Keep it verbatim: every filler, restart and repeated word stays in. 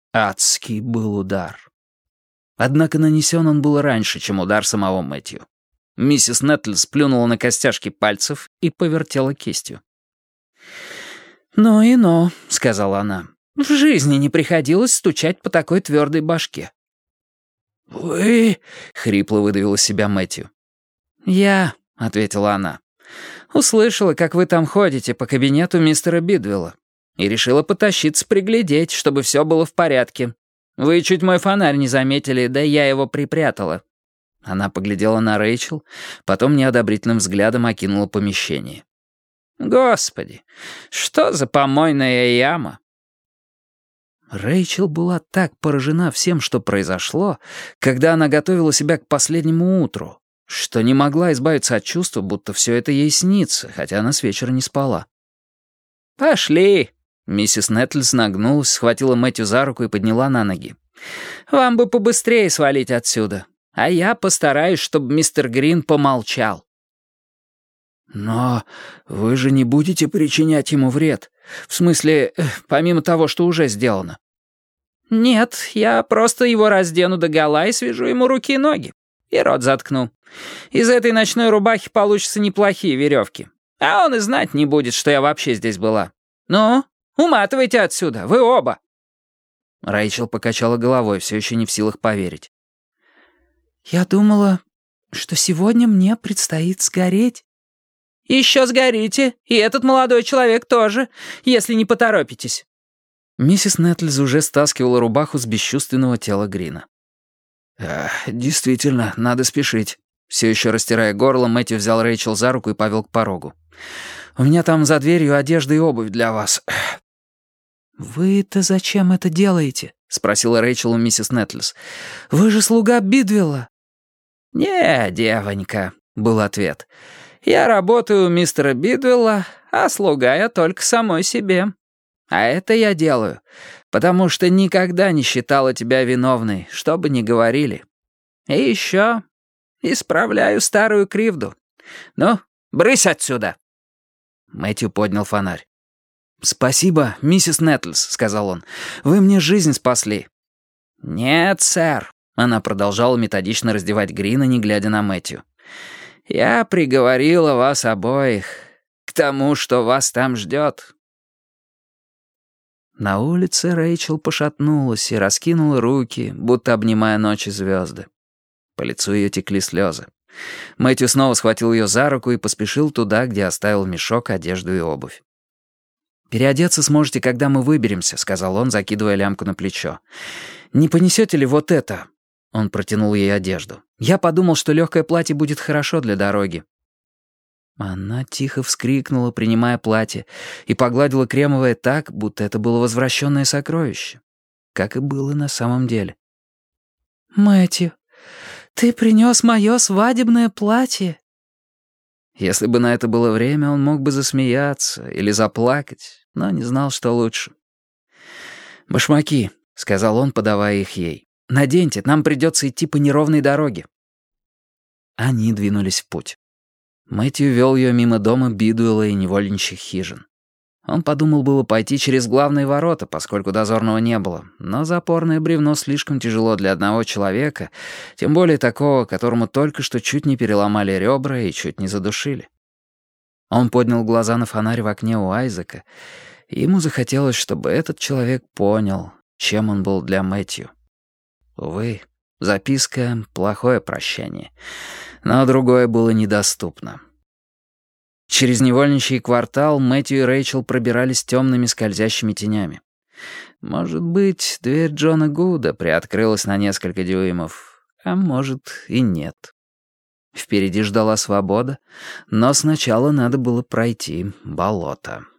Адский был удар. Однако нанесен он был раньше, чем удар самого Мэтью. Миссис Неттлс плюнула на костяшки пальцев и повертела кистью. «Ну и ну», — сказала она, — «в жизни не приходилось стучать по такой твердой башке». «Вы?» — хрипло выдавил из себя Мэтью. «Я», — ответила она, — «услышала, как вы там ходите по кабинету мистера Бидвелла, и решила потащиться приглядеть, чтобы все было в порядке. Вы чуть мой фонарь не заметили, да я его припрятала». Она поглядела на Рэйчел, потом неодобрительным взглядом окинула помещение. «Господи, что за помойная яма?» Рэйчел была так поражена всем, что произошло, когда она готовила себя к последнему утру, что не могла избавиться от чувства, будто все это ей снится, хотя она с вечера не спала. «Пошли!» — миссис Неттлс нагнулась, схватила Мэтью за руку и подняла на ноги. «Вам бы побыстрее свалить отсюда, а я постараюсь, чтобы мистер Грин помолчал». «Но вы же не будете причинять ему вред? В смысле, помимо того, что уже сделано?» «Нет, я просто его раздену догола и свяжу ему руки и ноги. И рот заткну. Из этой ночной рубахи получатся неплохие веревки. А он и знать не будет, что я вообще здесь была. Ну, уматывайте отсюда, вы оба». Рэйчел покачала головой, все еще не в силах поверить. «Я думала, что сегодня мне предстоит сгореть». «Еще сгорите, и этот молодой человек тоже, если не поторопитесь». Миссис Неттлс уже стаскивала рубаху с бесчувственного тела Грина. «Э, «Действительно, надо спешить». Все еще растирая горло, Мэтью взял Рэйчел за руку и повел к порогу. «У меня там за дверью одежда и обувь для вас». «Вы-то зачем это делаете?» — спросила Рэйчел у миссис Неттлс. «Вы же слуга Бидвелла». «Не, девонька», — был ответ. «Я работаю у мистера Бидвелла, а слуга я только самой себе. А это я делаю, потому что никогда не считала тебя виновной, что бы ни говорили. И еще исправляю старую кривду. Ну, брысь отсюда!» Мэтью поднял фонарь. «Спасибо, миссис Неттлс», — сказал он. «Вы мне жизнь спасли». «Нет, сэр», — она продолжала методично раздевать Грина, не глядя на Мэтью. «Я приговорила вас обоих к тому, что вас там ждет». На улице Рэйчел пошатнулась и раскинула руки, будто обнимая ночи звезды. По лицу ее текли слезы. Мэтью снова схватил ее за руку и поспешил туда, где оставил мешок, одежду и обувь. «Переодеться сможете, когда мы выберемся», — сказал он, закидывая лямку на плечо. «Не понесете ли вот это?» Он протянул ей одежду. «Я подумал, что легкое платье будет хорошо для дороги». Она тихо вскрикнула, принимая платье, и погладила кремовое так, будто это было возвращенное сокровище. Как и было на самом деле. «Мэтью, ты принес мое свадебное платье?» Если бы на это было время, он мог бы засмеяться или заплакать, но не знал, что лучше. «Башмаки», — сказал он, подавая их ей. «Наденьте, нам придется идти по неровной дороге». Они двинулись в путь. Мэтью вел ее мимо дома Бидуэлла и невольничьих хижин. Он подумал было пойти через главные ворота, поскольку дозорного не было, но запорное бревно слишком тяжело для одного человека, тем более такого, которому только что чуть не переломали ребра и чуть не задушили. Он поднял глаза на фонарь в окне у Айзека, и ему захотелось, чтобы этот человек понял, чем он был для Мэтью. Увы, записка — плохое прощание, но другое было недоступно. Через невольничий квартал Мэтью и Рэйчел пробирались темными скользящими тенями. Может быть, дверь Джона Гуда приоткрылась на несколько дюймов, а может и нет. Впереди ждала свобода, но сначала надо было пройти болото.